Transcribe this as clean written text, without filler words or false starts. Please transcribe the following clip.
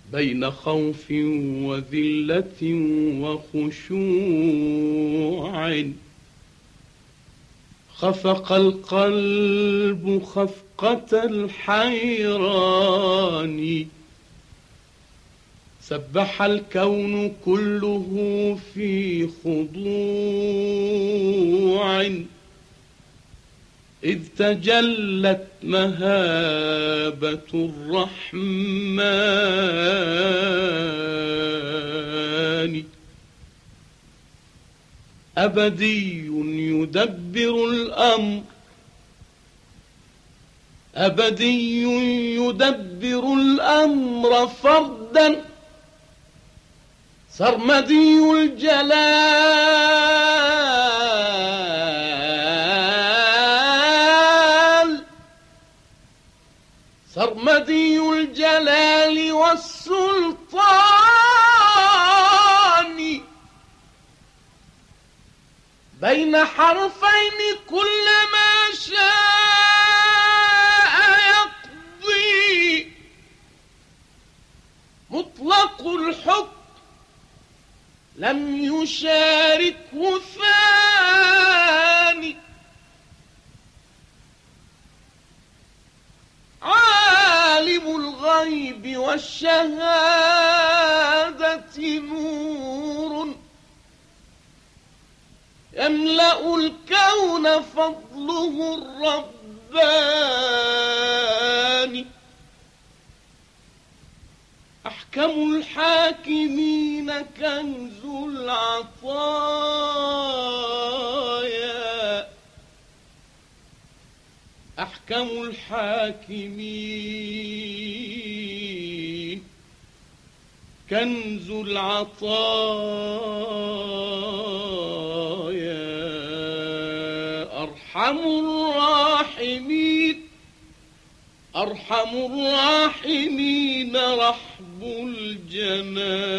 بين خوف وذلة وخشوع. خفق القلب خفقة الحيران، سبح الكون كله في خضوع، إذ تجلت مهابة الرحمن. أبدي يدبر الأمر، أبدي يدبر الأمر فردا، سرمدي الجلال، سرمدي الجلال والسلطان، بين حرفين كلما شاء يقضي، مطلق الحكم لم يشاركه ثاني، عالم الغيب والشهادة نور، يملأ الكون فضله الرباني. أحكم الحاكمين كنز العطايا، أحكم الحاكمين كنز العطايا. أرحم الراحمين، أرحم الراحمين رحب الجنان.